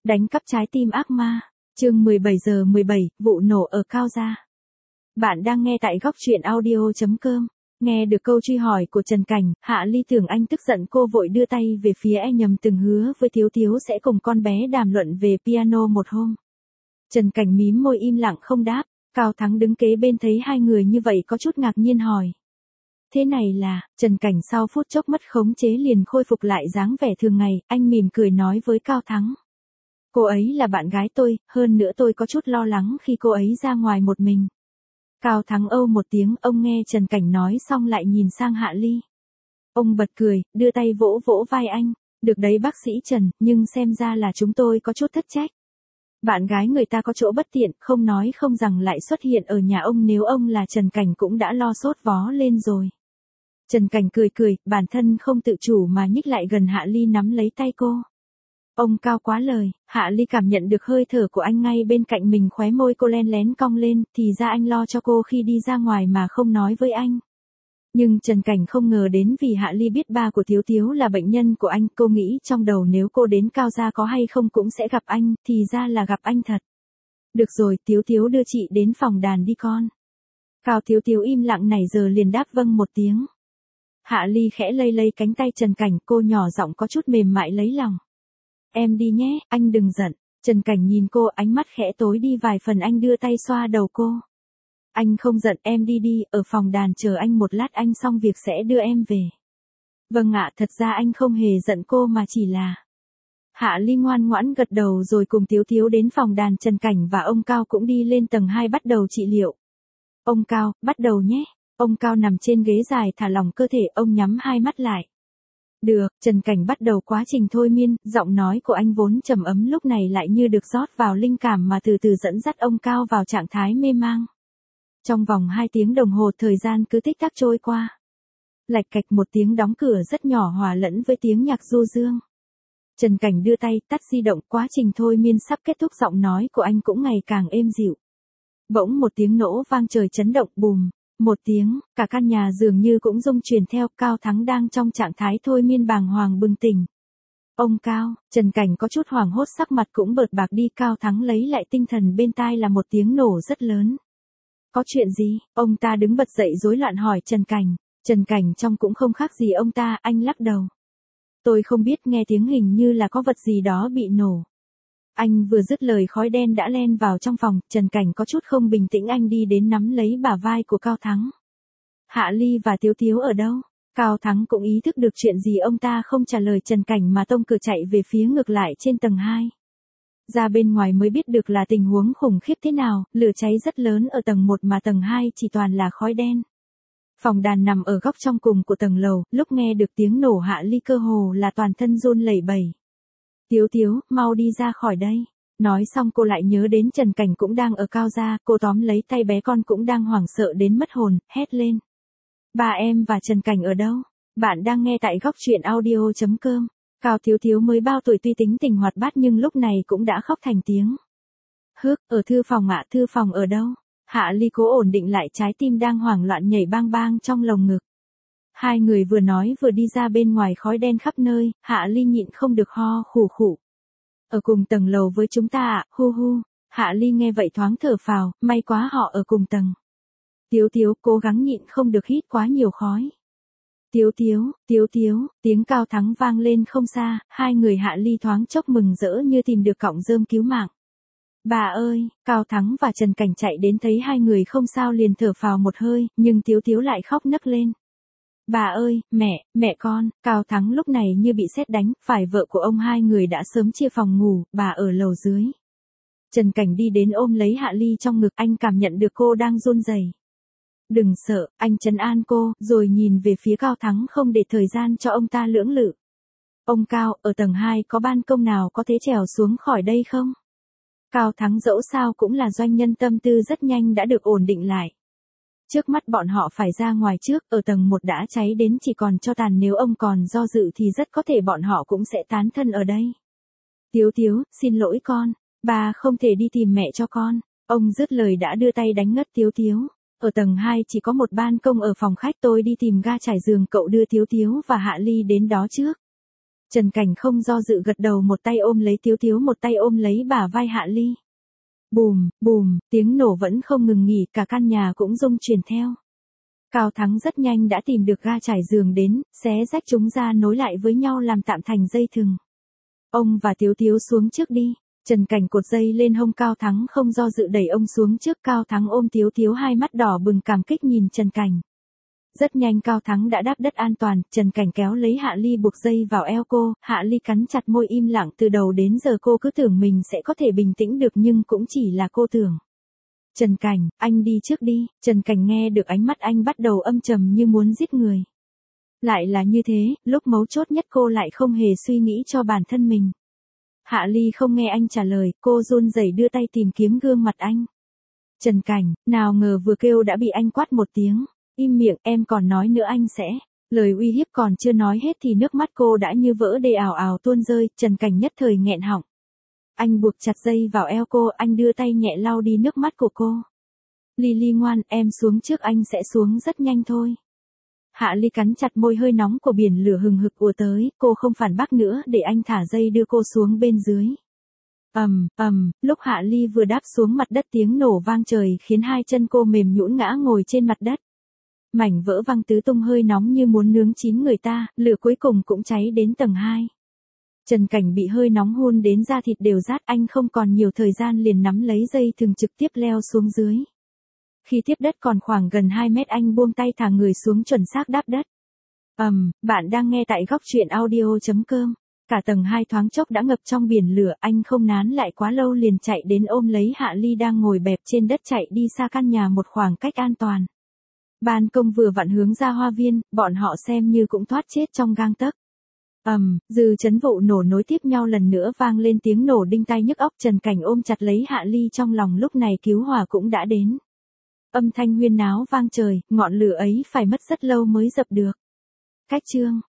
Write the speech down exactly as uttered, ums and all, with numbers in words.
Đánh cắp trái tim ác ma. Chương mười bảy giờ mười bảy, vụ nổ ở Cao Gia. Bạn đang nghe tại góc truyện audio chấm com. Nghe được câu truy hỏi của Trần Cảnh, Hạ Ly tưởng anh tức giận, cô vội đưa tay về phía e nhầm từng hứa với Tiếu Tiếu sẽ cùng con bé đàm luận về piano một hôm. Trần Cảnh mím môi im lặng không đáp. Cao Thắng đứng kế bên thấy hai người như vậy có chút ngạc nhiên hỏi. Thế này là, Trần Cảnh sau phút chốc mất khống chế liền khôi phục lại dáng vẻ thường ngày, anh mỉm cười nói với Cao Thắng. Cô ấy là bạn gái tôi, hơn nữa tôi có chút lo lắng khi cô ấy ra ngoài một mình. Cao Thắng âu một tiếng, ông nghe Trần Cảnh nói xong lại nhìn sang Hạ Ly. Ông bật cười, đưa tay vỗ vỗ vai anh. Được đấy bác sĩ Trần, nhưng xem ra là chúng tôi có chút thất trách. Bạn gái người ta có chỗ bất tiện, không nói không rằng lại xuất hiện ở nhà ông, nếu ông là Trần Cảnh cũng đã lo sốt vó lên rồi. Trần Cảnh cười cười, bản thân không tự chủ mà nhích lại gần Hạ Ly nắm lấy tay cô. Ông Cao quá lời, Hạ Ly cảm nhận được hơi thở của anh ngay bên cạnh mình, khóe môi cô len lén cong lên, thì ra anh lo cho cô khi đi ra ngoài mà không nói với anh. Nhưng Trần Cảnh không ngờ đến vì Hạ Ly biết ba của Tiếu Tiếu là bệnh nhân của anh, cô nghĩ trong đầu nếu cô đến Cao Gia có hay không cũng sẽ gặp anh, thì ra là gặp anh thật. Được rồi, Tiếu Tiếu đưa chị đến phòng đàn đi con. Cao Tiếu Tiếu im lặng nãy giờ liền đáp vâng một tiếng. Hạ Ly khẽ lay lay cánh tay Trần Cảnh, cô nhỏ giọng có chút mềm mại lấy lòng. Em đi nhé, anh đừng giận. Trần Cảnh nhìn cô, ánh mắt khẽ tối đi vài phần, anh đưa tay xoa đầu cô. Anh không giận, em đi đi, ở phòng đàn chờ anh một lát, anh xong việc sẽ đưa em về. Vâng ạ, thật ra anh không hề giận cô mà chỉ là... Hạ Ly ngoan ngoãn gật đầu rồi cùng Tiếu Tiếu đến phòng đàn. Trần Cảnh và ông Cao cũng đi lên tầng hai bắt đầu trị liệu. Ông Cao, bắt đầu nhé. Ông Cao nằm trên ghế dài thả lỏng cơ thể, ông nhắm hai mắt lại. Được, Trần Cảnh bắt đầu quá trình thôi miên, giọng nói của anh vốn trầm ấm lúc này lại như được rót vào linh cảm mà từ từ dẫn dắt ông Cao vào trạng thái mê mang. Trong vòng hai tiếng đồng hồ thời gian cứ tích tắc trôi qua. Lạch cạch một tiếng đóng cửa rất nhỏ hòa lẫn với tiếng nhạc du dương. Trần Cảnh đưa tay tắt di động, quá trình thôi miên sắp kết thúc, giọng nói của anh cũng ngày càng êm dịu. Bỗng một tiếng nổ vang trời chấn động, bùm. Một tiếng, cả căn nhà dường như cũng rung chuyển theo. Cao Thắng đang trong trạng thái thôi miên bàng hoàng bừng tỉnh. Ông Cao, Trần Cảnh có chút hoảng hốt, sắc mặt cũng bợt bạc đi. Cao Thắng lấy lại tinh thần, bên tai là một tiếng nổ rất lớn. Có chuyện gì? Ông ta đứng bật dậy rối loạn hỏi Trần Cảnh. Trần Cảnh trông cũng không khác gì ông ta, anh lắc đầu. Tôi không biết, nghe tiếng hình như là có vật gì đó bị nổ. Anh vừa dứt lời khói đen đã len vào trong phòng. Trần Cảnh có chút không bình tĩnh, anh đi đến nắm lấy bả vai của Cao Thắng. Hạ Ly và Tiếu Tiếu ở đâu? Cao Thắng cũng ý thức được chuyện gì, ông ta không trả lời Trần Cảnh mà tông cửa chạy về phía ngược lại trên tầng hai. Ra bên ngoài mới biết được là tình huống khủng khiếp thế nào, lửa cháy rất lớn ở tầng một mà tầng hai chỉ toàn là khói đen. Phòng đàn nằm ở góc trong cùng của tầng lầu, lúc nghe được tiếng nổ Hạ Ly cơ hồ là toàn thân run lẩy bẩy. Tiếu Tiếu, mau đi ra khỏi đây. Nói xong cô lại nhớ đến Trần Cảnh cũng đang ở Cao Gia, cô tóm lấy tay bé con cũng đang hoảng sợ đến mất hồn, hét lên. Ba em và Trần Cảnh ở đâu? Bạn đang nghe tại góc truyện audio chấm com. Cao Tiếu Tiếu mới bao tuổi, tuy tính tình hoạt bát nhưng lúc này cũng đã khóc thành tiếng. Hước, ở thư phòng ạ, thư phòng ở đâu? Hạ Ly cố ổn định lại trái tim đang hoảng loạn nhảy bang bang trong lồng ngực. Hai người vừa nói vừa đi ra bên ngoài, khói đen khắp nơi. Hạ Ly nhịn không được ho khủ khủ. Ở cùng tầng lầu với chúng ta ạ, hu hu. Hạ Ly nghe vậy thoáng thở phào, may quá họ ở cùng tầng. Tiếu Tiếu cố gắng nhịn không được hít quá nhiều khói. Tiếu Tiếu, Tiếu Tiếu, tiếng Cao Thắng vang lên không xa, hai người Hạ Ly thoáng chốc mừng rỡ như tìm được cọng rơm cứu mạng. Bà ơi, Cao Thắng và Trần Cảnh chạy đến thấy hai người không sao liền thở phào một hơi, nhưng Tiếu Tiếu lại khóc nấc lên. Bà ơi, mẹ, mẹ con. Cao Thắng lúc này như bị sét đánh, phải vợ của ông hai người đã sớm chia phòng ngủ, bà ở lầu dưới. Trần Cảnh đi đến ôm lấy Hạ Ly trong ngực, anh cảm nhận được cô đang run rẩy. Đừng sợ, anh trấn an cô, rồi nhìn về phía Cao Thắng không để thời gian cho ông ta lưỡng lự. Ông Cao, ở tầng hai có ban công nào có thể trèo xuống khỏi đây không? Cao Thắng dẫu sao cũng là doanh nhân, tâm tư rất nhanh đã được ổn định lại. Trước mắt bọn họ phải ra ngoài trước, ở tầng một đã cháy đến chỉ còn tro tàn, nếu ông còn do dự thì rất có thể bọn họ cũng sẽ tán thân ở đây. Tiếu Tiếu, xin lỗi con, bà không thể đi tìm mẹ cho con. Ông dứt lời đã đưa tay đánh ngất Tiếu Tiếu. Ở tầng hai chỉ có một ban công ở phòng khách, tôi đi tìm ga trải giường, cậu đưa Tiếu Tiếu và Hạ Ly đến đó trước. Trần Cảnh không do dự gật đầu, một tay ôm lấy Tiếu Tiếu, một tay ôm lấy bả vai Hạ Ly. Bùm, bùm, tiếng nổ vẫn không ngừng nghỉ, cả căn nhà cũng rung chuyển theo. Cao Thắng rất nhanh đã tìm được ga trải giường đến, xé rách chúng ra nối lại với nhau làm tạm thành dây thừng. Ông và Tiếu Tiếu xuống trước đi. Trần Cảnh cột dây lên hông Cao Thắng, không do dự đẩy ông xuống trước. Cao Thắng ôm Tiếu Tiếu, hai mắt đỏ bừng cảm kích nhìn Trần Cảnh. Rất nhanh Cao Thắng đã đáp đất an toàn, Trần Cảnh kéo lấy Hạ Ly buộc dây vào eo cô, Hạ Ly cắn chặt môi im lặng, từ đầu đến giờ cô cứ tưởng mình sẽ có thể bình tĩnh được nhưng cũng chỉ là cô tưởng. Trần Cảnh, anh đi trước đi. Trần Cảnh nghe được ánh mắt anh bắt đầu âm trầm như muốn giết người. Lại là như thế, lúc mấu chốt nhất cô lại không hề suy nghĩ cho bản thân mình. Hạ Ly không nghe anh trả lời, cô run rẩy đưa tay tìm kiếm gương mặt anh. Trần Cảnh, nào ngờ vừa kêu đã bị anh quát một tiếng. Im miệng, em còn nói nữa anh sẽ. Lời uy hiếp còn chưa nói hết thì nước mắt cô đã như vỡ đê ào ào tuôn rơi, Trần Cảnh nhất thời nghẹn họng. Anh buộc chặt dây vào eo cô, anh đưa tay nhẹ lau đi nước mắt của cô. Ly Ly ngoan, em xuống trước, anh sẽ xuống rất nhanh thôi. Hạ Ly cắn chặt môi, hơi nóng của biển lửa hừng hực ùa tới, cô không phản bác nữa để anh thả dây đưa cô xuống bên dưới. Ầm, ầm, lúc Hạ Ly vừa đáp xuống mặt đất tiếng nổ vang trời khiến hai chân cô mềm nhũn ngã ngồi trên mặt đất. Mảnh vỡ văng tứ tung, hơi nóng như muốn nướng chín người ta, lửa cuối cùng cũng cháy đến tầng hai. Trần Cảnh bị hơi nóng hun đến da thịt đều rát, anh không còn nhiều thời gian liền nắm lấy dây thừng trực tiếp leo xuống dưới. Khi tiếp đất còn khoảng gần hai mét anh buông tay thả người xuống chuẩn xác đáp đất. Ầm, um, bạn đang nghe tại góc truyện audio chấm com. Cả tầng hai thoáng chốc đã ngập trong biển lửa, anh không nán lại quá lâu liền chạy đến ôm lấy Hạ Ly đang ngồi bẹp trên đất, chạy đi xa căn nhà một khoảng cách an toàn. Ban công vừa vặn hướng ra hoa viên, bọn họ xem như cũng thoát chết trong gang tấc. Ầm, um, dư chấn vụ nổ nối tiếp nhau lần nữa vang lên, tiếng nổ đinh tai nhức óc. Trần Cảnh ôm chặt lấy Hạ Ly trong lòng, lúc này cứu hỏa cũng đã đến. Âm thanh huyên náo vang trời, ngọn lửa ấy phải mất rất lâu mới dập được. Cách chương